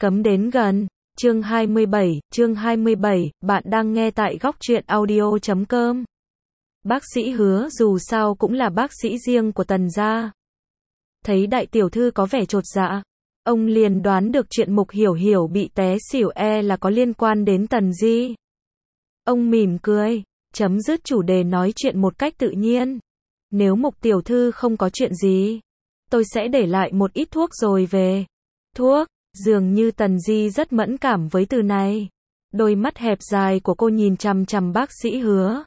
Cấm đến gần. Chương 27, bạn đang nghe tại góc truyện audio.com. Bác sĩ Hứa dù sao cũng là bác sĩ riêng của Tần gia. Thấy đại tiểu thư có vẻ chột dạ, ông liền đoán được chuyện Mục Hiểu Hiểu bị té xỉu là có liên quan đến Tần Di. Ông mỉm cười, chấm dứt chủ đề nói chuyện một cách tự nhiên. Nếu Mục tiểu thư không có chuyện gì, tôi sẽ để lại một ít thuốc rồi về. Thuốc? Dường như Tần Di rất mẫn cảm với từ này. Đôi mắt hẹp dài của cô nhìn chằm chằm bác sĩ Hứa.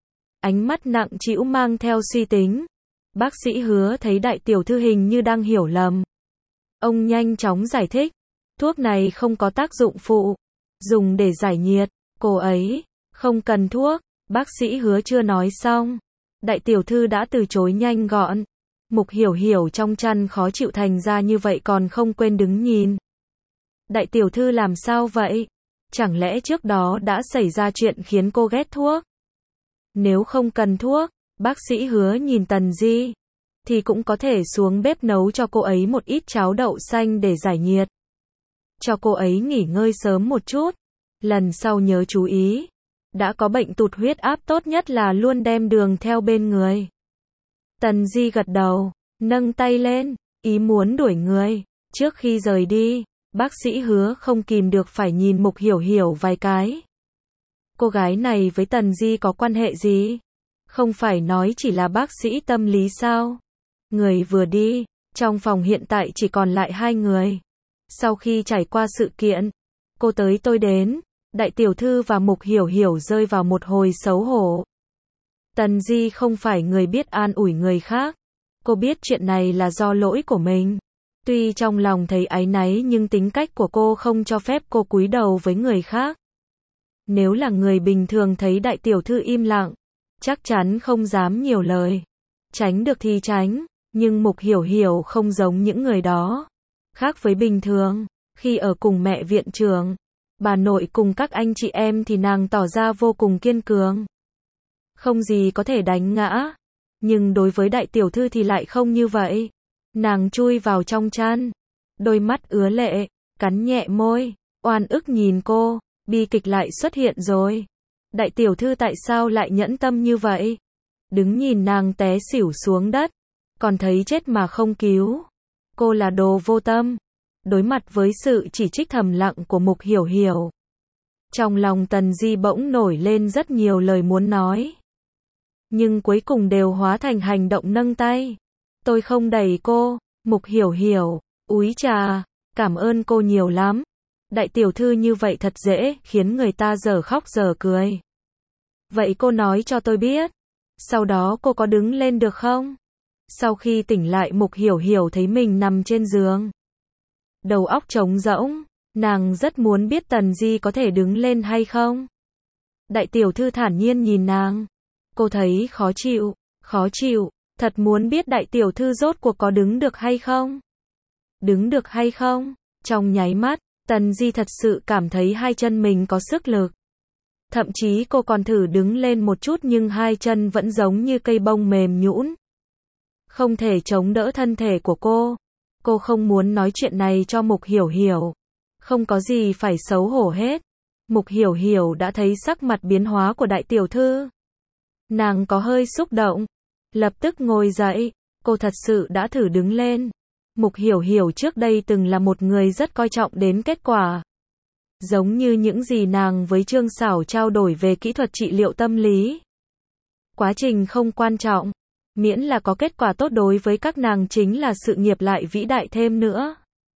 Ánh mắt nặng trĩu mang theo suy tính. Bác sĩ Hứa thấy đại tiểu thư hình như đang hiểu lầm. Ông nhanh chóng giải thích. Thuốc này không có tác dụng phụ. Dùng để giải nhiệt. Cô ấy không cần thuốc. Bác sĩ Hứa chưa nói xong. Đại tiểu thư đã từ chối nhanh gọn. Mục Hiểu Hiểu trong chăn khó chịu thành ra như vậy còn không quên đứng nhìn. Đại tiểu thư làm sao vậy? Chẳng lẽ trước đó đã xảy ra chuyện khiến cô ghét thuốc? Nếu không cần thuốc, bác sĩ Hứa nhìn Tần Di, thì cũng có thể xuống bếp nấu cho cô ấy một ít cháo đậu xanh để giải nhiệt. Cho cô ấy nghỉ ngơi sớm một chút. Lần sau nhớ chú ý. Đã có bệnh tụt huyết áp tốt nhất là luôn đem đường theo bên người. Tần Di gật đầu, nâng tay lên, ý muốn đuổi người. Trước khi rời đi, bác sĩ Hứa không kìm được phải nhìn Mục Hiểu Hiểu vài cái. Cô gái này với Tần Di có quan hệ gì? Không phải nói chỉ là bác sĩ tâm lý sao? Người vừa đi, trong phòng hiện tại chỉ còn lại hai người. Sau khi trải qua sự kiện, cô tới tôi đến, đại tiểu thư và Mục Hiểu Hiểu rơi vào một hồi xấu hổ. Tần Di không phải người biết an ủi người khác. Cô biết chuyện này là do lỗi của mình. Tuy trong lòng thấy áy náy nhưng tính cách của cô không cho phép cô cúi đầu với người khác. Nếu là người bình thường thấy đại tiểu thư im lặng, chắc chắn không dám nhiều lời. Tránh được thì tránh, nhưng Mục Hiểu Hiểu không giống những người đó. Khác với bình thường, khi ở cùng mẹ viện trưởng, bà nội cùng các anh chị em thì nàng tỏ ra vô cùng kiên cường. Không gì có thể đánh ngã. Nhưng đối với đại tiểu thư thì lại không như vậy. Nàng chui vào trong chăn, đôi mắt ứa lệ, cắn nhẹ môi, oan ức nhìn cô, bi kịch lại xuất hiện rồi. Đại tiểu thư tại sao lại nhẫn tâm như vậy? Đứng nhìn nàng té xỉu xuống đất, còn thấy chết mà không cứu. Cô là đồ vô tâm. Đối mặt với sự chỉ trích thầm lặng của Mục Hiểu Hiểu, trong lòng Tần Di bỗng nổi lên rất nhiều lời muốn nói. Nhưng cuối cùng đều hóa thành hành động nâng tay. Tôi không đẩy cô. Mục Hiểu Hiểu, úi trà, cảm ơn cô nhiều lắm. Đại tiểu thư như vậy thật dễ khiến người ta giờ khóc giờ cười. Vậy cô nói cho tôi biết, sau đó cô có đứng lên được không? Sau khi tỉnh lại Mục Hiểu Hiểu thấy mình nằm trên giường. Đầu óc trống rỗng, nàng rất muốn biết Tần Di có thể đứng lên hay không. Đại tiểu thư thản nhiên nhìn nàng. Cô thấy khó chịu, thật muốn biết đại tiểu thư rốt cuộc có đứng được hay không? Đứng được hay không? Trong nháy mắt, Tần Di thật sự cảm thấy hai chân mình có sức lực. Thậm chí cô còn thử đứng lên một chút nhưng hai chân vẫn giống như cây bông mềm nhũn. Không thể chống đỡ thân thể của cô. Cô không muốn nói chuyện này cho Mục Hiểu Hiểu. Không có gì phải xấu hổ hết. Mục Hiểu Hiểu đã thấy sắc mặt biến hóa của đại tiểu thư. Nàng có hơi xúc động. Lập tức ngồi dậy. Cô thật sự đã thử đứng lên. Mục Hiểu Hiểu trước đây từng là một người rất coi trọng đến kết quả. Giống như những gì nàng với Trương Sảo trao đổi về kỹ thuật trị liệu tâm lý. Quá trình không quan trọng. Miễn là có kết quả tốt đối với các nàng chính là sự nghiệp lại vĩ đại thêm nữa.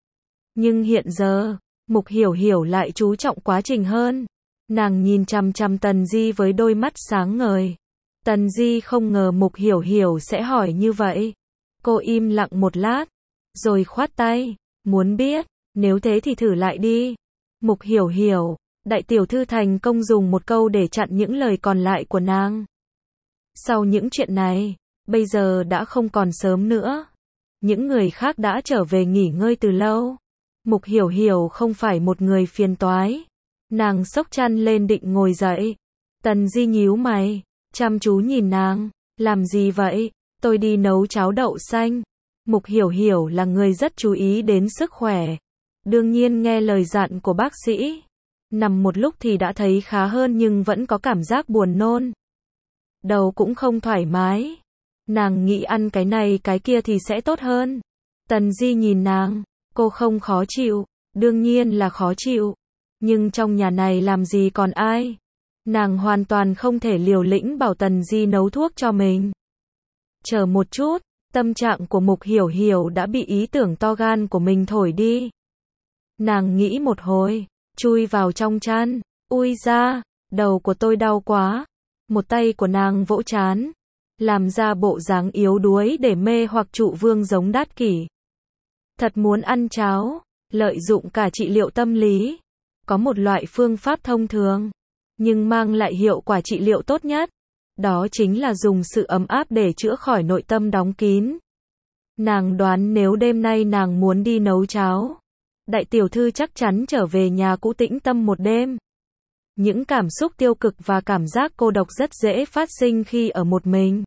Nhưng hiện giờ, Mục Hiểu Hiểu lại chú trọng quá trình hơn. Nàng nhìn chằm chằm Tần Di với đôi mắt sáng ngời. Tần Di không ngờ Mục Hiểu Hiểu sẽ hỏi như vậy. Cô im lặng một lát, rồi khoát tay. Muốn biết, nếu thế thì thử lại đi. Mục Hiểu Hiểu, đại tiểu thư thành công dùng một câu để chặn những lời còn lại của nàng. Sau những chuyện này, bây giờ đã không còn sớm nữa. Những người khác đã trở về nghỉ ngơi từ lâu. Mục Hiểu Hiểu không phải một người phiền toái. Nàng xốc chăn lên định ngồi dậy. Tần Di nhíu mày, chăm chú nhìn nàng. Làm gì vậy? Tôi đi nấu cháo đậu xanh. Mục Hiểu Hiểu là người rất chú ý đến sức khỏe. Đương nhiên nghe lời dặn của bác sĩ. Nằm một lúc thì đã thấy khá hơn nhưng vẫn có cảm giác buồn nôn. Đầu cũng không thoải mái. Nàng nghĩ ăn cái này cái kia thì sẽ tốt hơn. Tần Di nhìn nàng, cô không khó chịu, đương nhiên là khó chịu. Nhưng trong nhà này làm gì còn ai. Nàng hoàn toàn không thể liều lĩnh bảo Tần Di nấu thuốc cho mình. Chờ một chút, tâm trạng của Mục Hiểu Hiểu đã bị ý tưởng to gan của mình thổi đi. Nàng nghĩ một hồi, chui vào trong chăn, ui ra, đầu của tôi đau quá. Một tay của nàng vỗ trán, làm ra bộ dáng yếu đuối để mê hoặc Trụ Vương giống Đát Kỷ. Thật muốn ăn cháo, lợi dụng cả trị liệu tâm lý. Có một loại phương pháp thông thường, nhưng mang lại hiệu quả trị liệu tốt nhất. Đó chính là dùng sự ấm áp để chữa khỏi nội tâm đóng kín. Nàng đoán nếu đêm nay nàng muốn đi nấu cháo, đại tiểu thư chắc chắn trở về nhà cũ tĩnh tâm một đêm. Những cảm xúc tiêu cực và cảm giác cô độc rất dễ phát sinh khi ở một mình.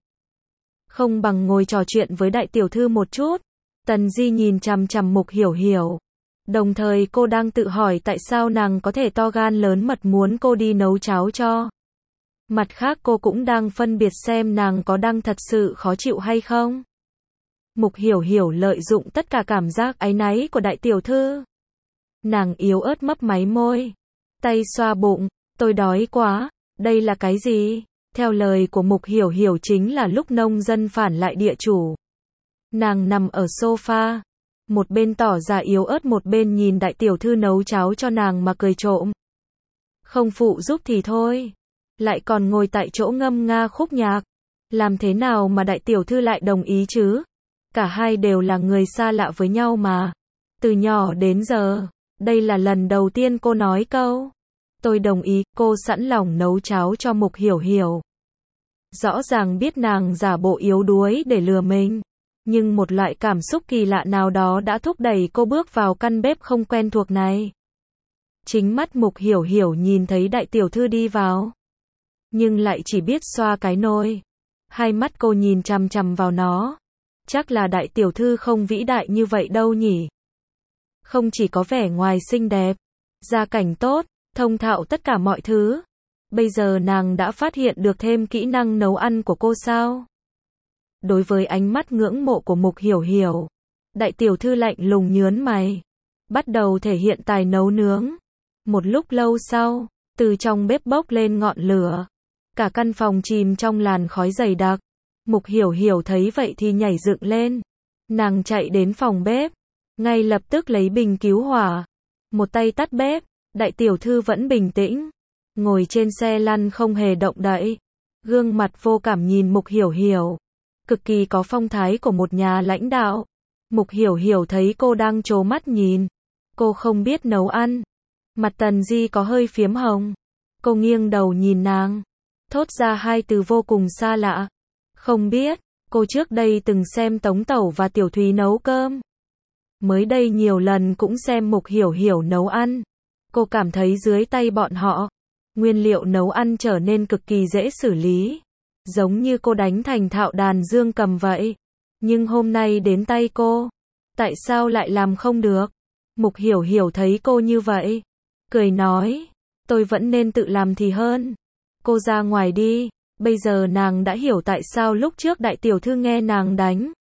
Không bằng ngồi trò chuyện với đại tiểu thư một chút. Tần Di nhìn chằm chằm Mục Hiểu Hiểu. Đồng thời cô đang tự hỏi tại sao nàng có thể to gan lớn mật muốn cô đi nấu cháo cho. Mặt khác cô cũng đang phân biệt xem nàng có đang thật sự khó chịu hay không. Mục Hiểu Hiểu lợi dụng tất cả cảm giác áy náy của đại tiểu thư. Nàng yếu ớt mấp máy môi, tay xoa bụng, tôi đói quá, đây là cái gì? Theo lời của Mục Hiểu Hiểu chính là lúc nông dân phản lại địa chủ. Nàng nằm ở sofa, một bên tỏ ra yếu ớt một bên nhìn đại tiểu thư nấu cháo cho nàng mà cười trộm. Không phụ giúp thì thôi, lại còn ngồi tại chỗ ngâm nga khúc nhạc. Làm thế nào mà đại tiểu thư lại đồng ý chứ? Cả hai đều là người xa lạ với nhau mà. Từ nhỏ đến giờ, đây là lần đầu tiên cô nói câu tôi đồng ý. Cô sẵn lòng nấu cháo cho Mục Hiểu Hiểu. Rõ ràng biết nàng giả bộ yếu đuối để lừa mình, nhưng một loại cảm xúc kỳ lạ nào đó đã thúc đẩy cô bước vào căn bếp không quen thuộc này. Chính mắt Mục Hiểu Hiểu nhìn thấy đại tiểu thư đi vào, nhưng lại chỉ biết xoa cái nồi. Hai mắt cô nhìn chằm chằm vào nó. Chắc là đại tiểu thư không vĩ đại như vậy đâu nhỉ. Không chỉ có vẻ ngoài xinh đẹp, gia cảnh tốt, thông thạo tất cả mọi thứ. Bây giờ nàng đã phát hiện được thêm kỹ năng nấu ăn của cô sao? Đối với ánh mắt ngưỡng mộ của Mục Hiểu Hiểu, đại tiểu thư lạnh lùng nhướng mày, bắt đầu thể hiện tài nấu nướng. Một lúc lâu sau, từ trong bếp bốc lên ngọn lửa. Cả căn phòng chìm trong làn khói dày đặc. Mục Hiểu Hiểu thấy vậy thì nhảy dựng lên. Nàng chạy đến phòng bếp, ngay lập tức lấy bình cứu hỏa. Một tay tắt bếp, đại tiểu thư vẫn bình tĩnh, ngồi trên xe lăn không hề động đậy. Gương mặt vô cảm nhìn Mục Hiểu Hiểu, cực kỳ có phong thái của một nhà lãnh đạo. Mục Hiểu Hiểu thấy cô đang trố mắt nhìn. Cô không biết nấu ăn. Mặt Tần Di có hơi phiếm hồng. Cô nghiêng đầu nhìn nàng, thốt ra hai từ vô cùng xa lạ. Không biết, cô trước đây từng xem Tống Tẩu và Tiểu Thúy nấu cơm. Mới đây nhiều lần cũng xem Mục Hiểu Hiểu nấu ăn. Cô cảm thấy dưới tay bọn họ, nguyên liệu nấu ăn trở nên cực kỳ dễ xử lý. Giống như cô đánh thành thạo đàn dương cầm vậy. Nhưng hôm nay đến tay cô, tại sao lại làm không được? Mục Hiểu Hiểu thấy cô như vậy, cười nói, tôi vẫn nên tự làm thì hơn. Cô ra ngoài đi. Bây giờ nàng đã hiểu tại sao lúc trước đại tiểu thư nghe nàng đánh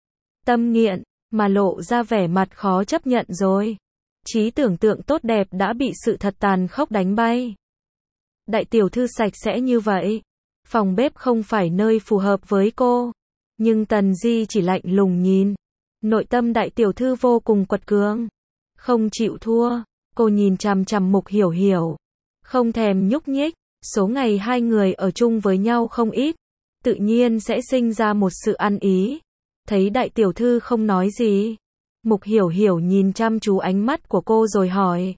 tâm nghiện, mà lộ ra vẻ mặt khó chấp nhận rồi. Trí tưởng tượng tốt đẹp đã bị sự thật tàn khốc đánh bay. Đại tiểu thư sạch sẽ như vậy, phòng bếp không phải nơi phù hợp với cô. Nhưng Tần Di chỉ lạnh lùng nhìn. Nội tâm đại tiểu thư vô cùng quật cường, không chịu thua. Cô nhìn chằm chằm Mục Hiểu Hiểu, không thèm nhúc nhích. Số ngày hai người ở chung với nhau không ít, tự nhiên sẽ sinh ra một sự ăn ý. Thấy đại tiểu thư không nói gì, Mục Hiểu Hiểu nhìn chăm chú ánh mắt của cô rồi hỏi.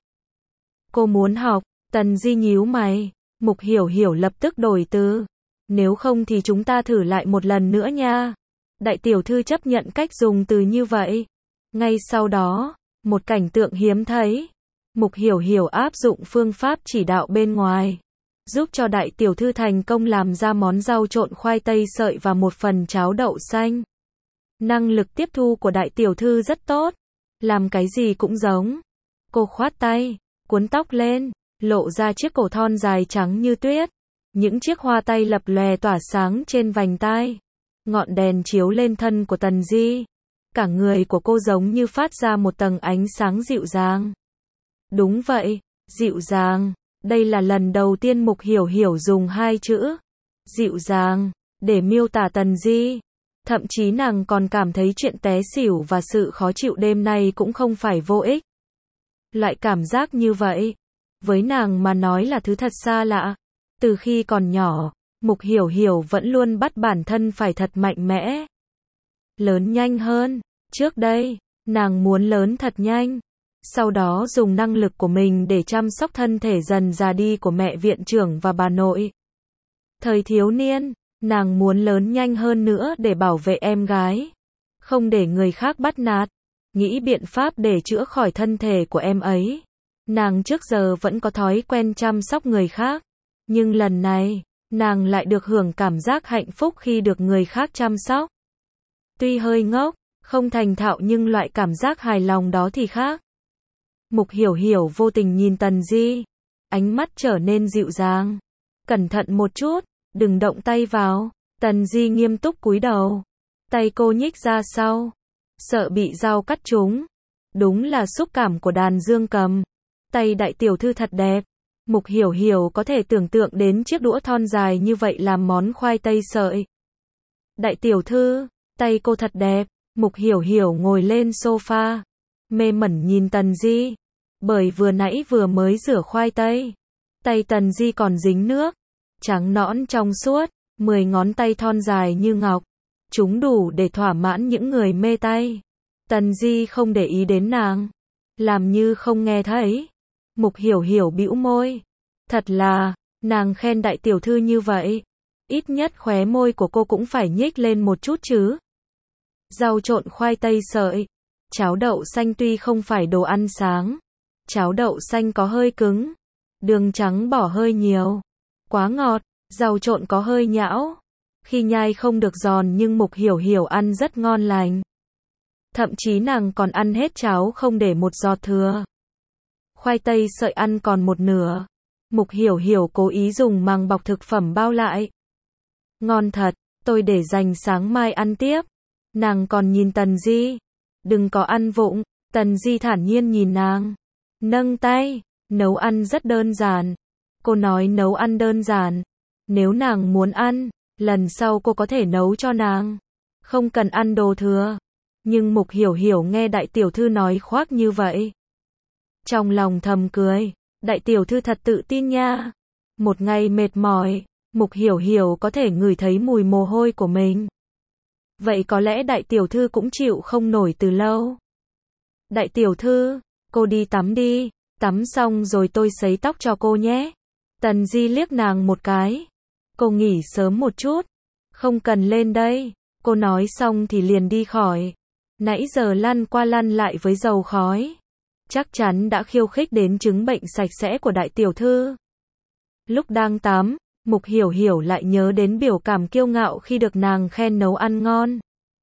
Cô muốn học? Tần Di nhíu mày. Mục Hiểu Hiểu lập tức đổi từ. Nếu không thì chúng ta thử lại một lần nữa nha. Đại tiểu thư chấp nhận cách dùng từ như vậy. Ngay sau đó, một cảnh tượng hiếm thấy. Mục Hiểu Hiểu áp dụng phương pháp chỉ đạo bên ngoài, giúp cho đại tiểu thư thành công làm ra món rau trộn khoai tây sợi và một phần cháo đậu xanh. Năng lực tiếp thu của đại tiểu thư rất tốt, làm cái gì cũng giống. Cô khoát tay, cuốn tóc lên, lộ ra chiếc cổ thon dài trắng như tuyết. Những chiếc hoa tay lập lòe tỏa sáng trên vành tai. Ngọn đèn chiếu lên thân của Tần Di. Cả người của cô giống như phát ra một tầng ánh sáng dịu dàng. Đúng vậy, dịu dàng. Đây là lần đầu tiên Mục Hiểu Hiểu dùng hai chữ dịu dàng để miêu tả Tần Di. Thậm chí nàng còn cảm thấy chuyện té xỉu và sự khó chịu đêm nay cũng không phải vô ích. Loại cảm giác như vậy, với nàng mà nói là thứ thật xa lạ. Từ khi còn nhỏ, Mục Hiểu Hiểu vẫn luôn bắt bản thân phải thật mạnh mẽ. Lớn nhanh hơn. Trước đây, nàng muốn lớn thật nhanh. Sau đó dùng năng lực của mình để chăm sóc thân thể dần già đi của mẹ viện trưởng và bà nội. Thời thiếu niên, nàng muốn lớn nhanh hơn nữa để bảo vệ em gái. Không để người khác bắt nạt. Nghĩ biện pháp để chữa khỏi thân thể của em ấy. Nàng trước giờ vẫn có thói quen chăm sóc người khác. Nhưng lần này, nàng lại được hưởng cảm giác hạnh phúc khi được người khác chăm sóc. Tuy hơi ngốc, không thành thạo nhưng loại cảm giác hài lòng đó thì khác. Mục Hiểu Hiểu vô tình nhìn Tần Di. Ánh mắt trở nên dịu dàng. Cẩn thận một chút, đừng động tay vào. Tần Di nghiêm túc cúi đầu. Tay cô nhích ra sau. Sợ bị dao cắt trúng. Đúng là xúc cảm của đàn dương cầm. Tay đại tiểu thư thật đẹp. Mục Hiểu Hiểu có thể tưởng tượng đến chiếc đũa thon dài như vậy làm món khoai tây sợi. Đại tiểu thư, tay cô thật đẹp. Mục Hiểu Hiểu ngồi lên sofa. Mê mẩn nhìn Tần Di. Bởi vừa nãy vừa mới rửa khoai tây. Tay Tần Di còn dính nước. Trắng nõn trong suốt. 10 ngón tay thon dài như ngọc. Chúng đủ để thỏa mãn những người mê tay. Tần Di không để ý đến nàng. Làm như không nghe thấy. Mục Hiểu Hiểu bĩu môi. Thật là, nàng khen đại tiểu thư như vậy. Ít nhất khóe môi của cô cũng phải nhếch lên một chút chứ. Rau trộn khoai tây sợi. Cháo đậu xanh tuy không phải đồ ăn sáng. Cháo đậu xanh có hơi cứng. Đường trắng bỏ hơi nhiều. Quá ngọt. Rau trộn có hơi nhão. Khi nhai không được giòn nhưng Mục Hiểu Hiểu ăn rất ngon lành. Thậm chí nàng còn ăn hết cháo không để một giọt thừa. Khoai tây sợi ăn còn một nửa. Mục Hiểu Hiểu cố ý dùng màng bọc thực phẩm bao lại. Ngon thật, tôi để dành sáng mai ăn tiếp. Nàng còn nhìn Tần Di. Đừng có ăn vụng. Tần Di thản nhiên nhìn nàng. Nâng tay. Nấu ăn rất đơn giản. Cô nói nấu ăn đơn giản. Nếu nàng muốn ăn, lần sau cô có thể nấu cho nàng. Không cần ăn đồ thừa. Nhưng Mục Hiểu Hiểu nghe đại tiểu thư nói khoác như vậy. Trong lòng thầm cười. Đại tiểu thư thật tự tin nha. Một ngày mệt mỏi, Mục Hiểu Hiểu có thể ngửi thấy mùi mồ hôi của mình. Vậy có lẽ đại tiểu thư cũng chịu không nổi từ lâu. Đại tiểu thư, cô đi tắm đi. Tắm xong rồi tôi sấy tóc cho cô nhé. Tần Di liếc nàng một cái. Cô nghỉ sớm một chút. Không cần lên đây. Cô nói xong thì liền đi khỏi. Nãy giờ lăn qua lăn lại với dầu khói. Chắc chắn đã khiêu khích đến chứng bệnh sạch sẽ của đại tiểu thư. Lúc đang tắm, Mục Hiểu Hiểu lại nhớ đến biểu cảm kiêu ngạo khi được nàng khen nấu ăn ngon.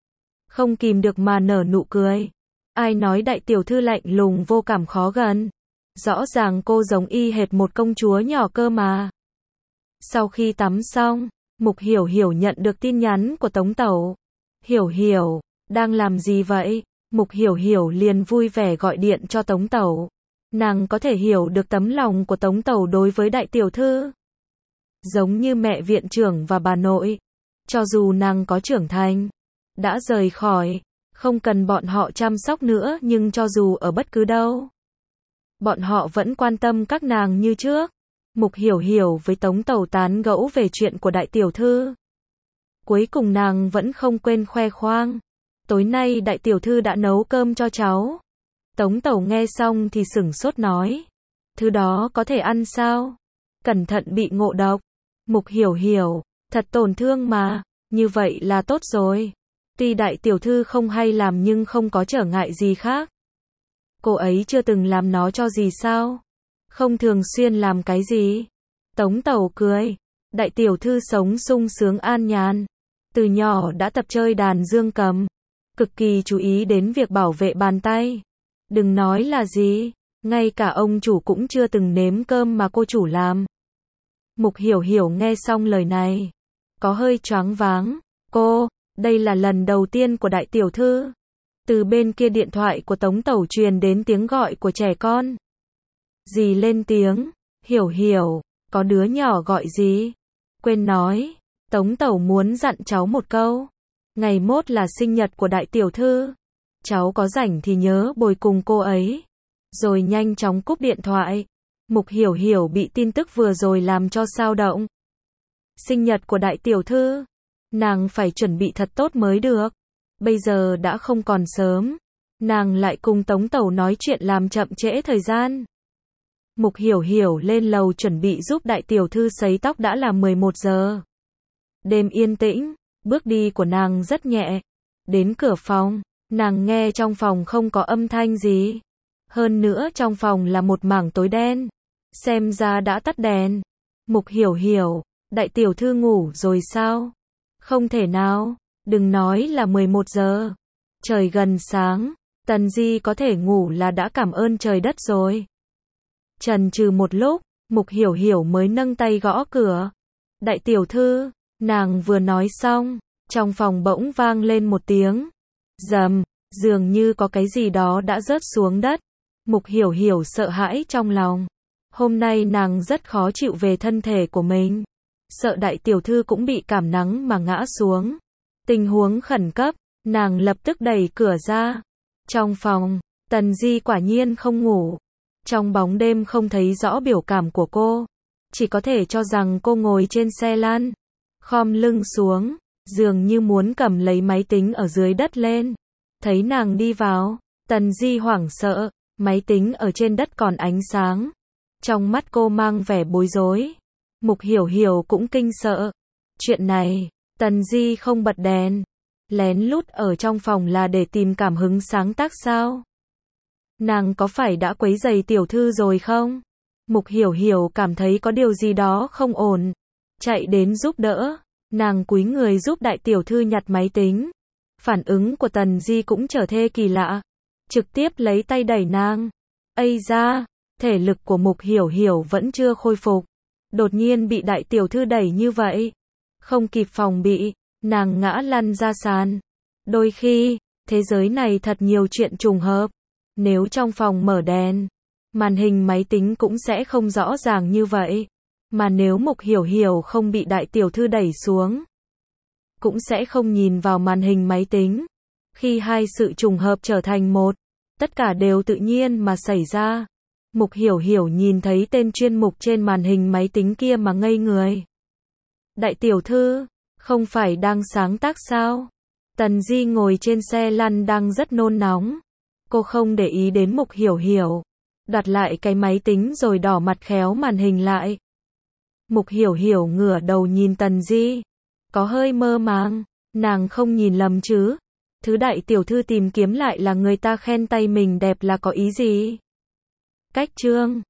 Không kìm được mà nở nụ cười. Ai nói đại tiểu thư lạnh lùng vô cảm khó gần. Rõ ràng cô giống y hệt một công chúa nhỏ cơ mà. Sau khi tắm xong, Mục Hiểu Hiểu nhận được tin nhắn của Tống Tẩu. Hiểu Hiểu, đang làm gì vậy? Mục Hiểu Hiểu liền vui vẻ gọi điện cho Tống Tẩu. Nàng có thể hiểu được tấm lòng của Tống Tẩu đối với đại tiểu thư. Giống như mẹ viện trưởng và bà nội. Cho dù nàng có trưởng thành, đã rời khỏi, không cần bọn họ chăm sóc nữa nhưng cho dù ở bất cứ đâu, bọn họ vẫn quan tâm các nàng như trước. Mục Hiểu Hiểu với Tống Tẩu tán gẫu về chuyện của đại tiểu thư. Cuối cùng nàng vẫn không quên khoe khoang. Tối nay đại tiểu thư đã nấu cơm cho cháu. Tống Tẩu nghe xong thì sửng sốt nói. Thứ đó có thể ăn sao? Cẩn thận bị ngộ độc. Mục Hiểu Hiểu, thật tổn thương mà. Như vậy là tốt rồi. Tuy đại tiểu thư không hay làm nhưng không có trở ngại gì khác. Cô ấy chưa từng làm nó cho gì sao? Không thường xuyên làm cái gì? Tống Tẩu cười. Đại tiểu thư sống sung sướng an nhàn. Từ nhỏ đã tập chơi đàn dương cầm. Cực kỳ chú ý đến việc bảo vệ bàn tay. Đừng nói là gì. Ngay cả ông chủ cũng chưa từng nếm cơm mà cô chủ làm. Mục Hiểu Hiểu nghe xong lời này, có hơi choáng váng. Cô, đây là lần đầu tiên của đại tiểu thư. Từ bên kia điện thoại của Tống Tẩu truyền đến tiếng gọi của trẻ con. Dì lên tiếng, Hiểu Hiểu, có đứa nhỏ gọi gì? Quên nói, Tống Tẩu muốn dặn cháu một câu. Ngày mốt là sinh nhật của đại tiểu thư. Cháu có rảnh thì nhớ bồi cùng cô ấy. Rồi nhanh chóng cúp điện thoại. Mục Hiểu Hiểu bị tin tức vừa rồi làm cho xao động. Sinh nhật của đại tiểu thư, nàng phải chuẩn bị thật tốt mới được. Bây giờ đã không còn sớm, nàng lại cùng Tống Tẩu nói chuyện làm chậm trễ thời gian. Mục Hiểu Hiểu lên lầu chuẩn bị giúp đại tiểu thư sấy tóc đã là 11 giờ. Đêm yên tĩnh, bước đi của nàng rất nhẹ. Đến cửa phòng, nàng nghe trong phòng không có âm thanh gì. Hơn nữa trong phòng là một mảng tối đen. Xem ra đã tắt đèn. Mục Hiểu Hiểu, đại tiểu thư ngủ rồi sao? Không thể nào, đừng nói là 11 giờ. Trời gần sáng, Tần Di có thể ngủ là đã cảm ơn trời đất rồi. Chần chừ một lúc, Mục Hiểu Hiểu mới nâng tay gõ cửa. Đại tiểu thư, nàng vừa nói xong, trong phòng bỗng vang lên một tiếng. Rầm, dường như có cái gì đó đã rớt xuống đất. Mục Hiểu Hiểu sợ hãi trong lòng. Hôm nay nàng rất khó chịu về thân thể của mình. Sợ đại tiểu thư cũng bị cảm nắng mà ngã xuống. Tình huống khẩn cấp, nàng lập tức đẩy cửa ra. Trong phòng, Tần Di quả nhiên không ngủ. Trong bóng đêm không thấy rõ biểu cảm của cô. Chỉ có thể cho rằng cô ngồi trên xe lăn. Khom lưng xuống, dường như muốn cầm lấy máy tính ở dưới đất lên. Thấy nàng đi vào, Tần Di hoảng sợ. Máy tính ở trên đất còn ánh sáng. Trong mắt cô mang vẻ bối rối. Mục Hiểu Hiểu cũng kinh sợ. Chuyện này, Tần Di không bật đèn. Lén lút ở trong phòng là để tìm cảm hứng sáng tác sao? Nàng có phải đã quấy rầy tiểu thư rồi không? Mục Hiểu Hiểu cảm thấy có điều gì đó không ổn. Chạy đến giúp đỡ. Nàng cúi người giúp đại tiểu thư nhặt máy tính. Phản ứng của Tần Di cũng trở thê kỳ lạ. Trực tiếp lấy tay đẩy nàng. Ây da, thể lực của Mục Hiểu Hiểu vẫn chưa khôi phục. Đột nhiên bị đại tiểu thư đẩy như vậy. Không kịp phòng bị, nàng ngã lăn ra sàn. Đôi khi, thế giới này thật nhiều chuyện trùng hợp. Nếu trong phòng mở đèn, màn hình máy tính cũng sẽ không rõ ràng như vậy. Mà nếu Mục Hiểu Hiểu không bị đại tiểu thư đẩy xuống, cũng sẽ không nhìn vào màn hình máy tính. Khi hai sự trùng hợp trở thành một, tất cả đều tự nhiên mà xảy ra. Mục Hiểu Hiểu nhìn thấy tên chuyên mục trên màn hình máy tính kia mà ngây người. Đại tiểu thư, không phải đang sáng tác sao? Tần Di ngồi trên xe lăn đang rất nôn nóng. Cô không để ý đến Mục Hiểu Hiểu. Đặt lại cái máy tính rồi đỏ mặt khéo màn hình lại. Mục Hiểu Hiểu ngửa đầu nhìn Tần Di. Có hơi mơ màng. Nàng không nhìn lầm chứ? Thứ đại tiểu thư tìm kiếm lại là người ta khen tay mình đẹp là có ý gì? Cách chương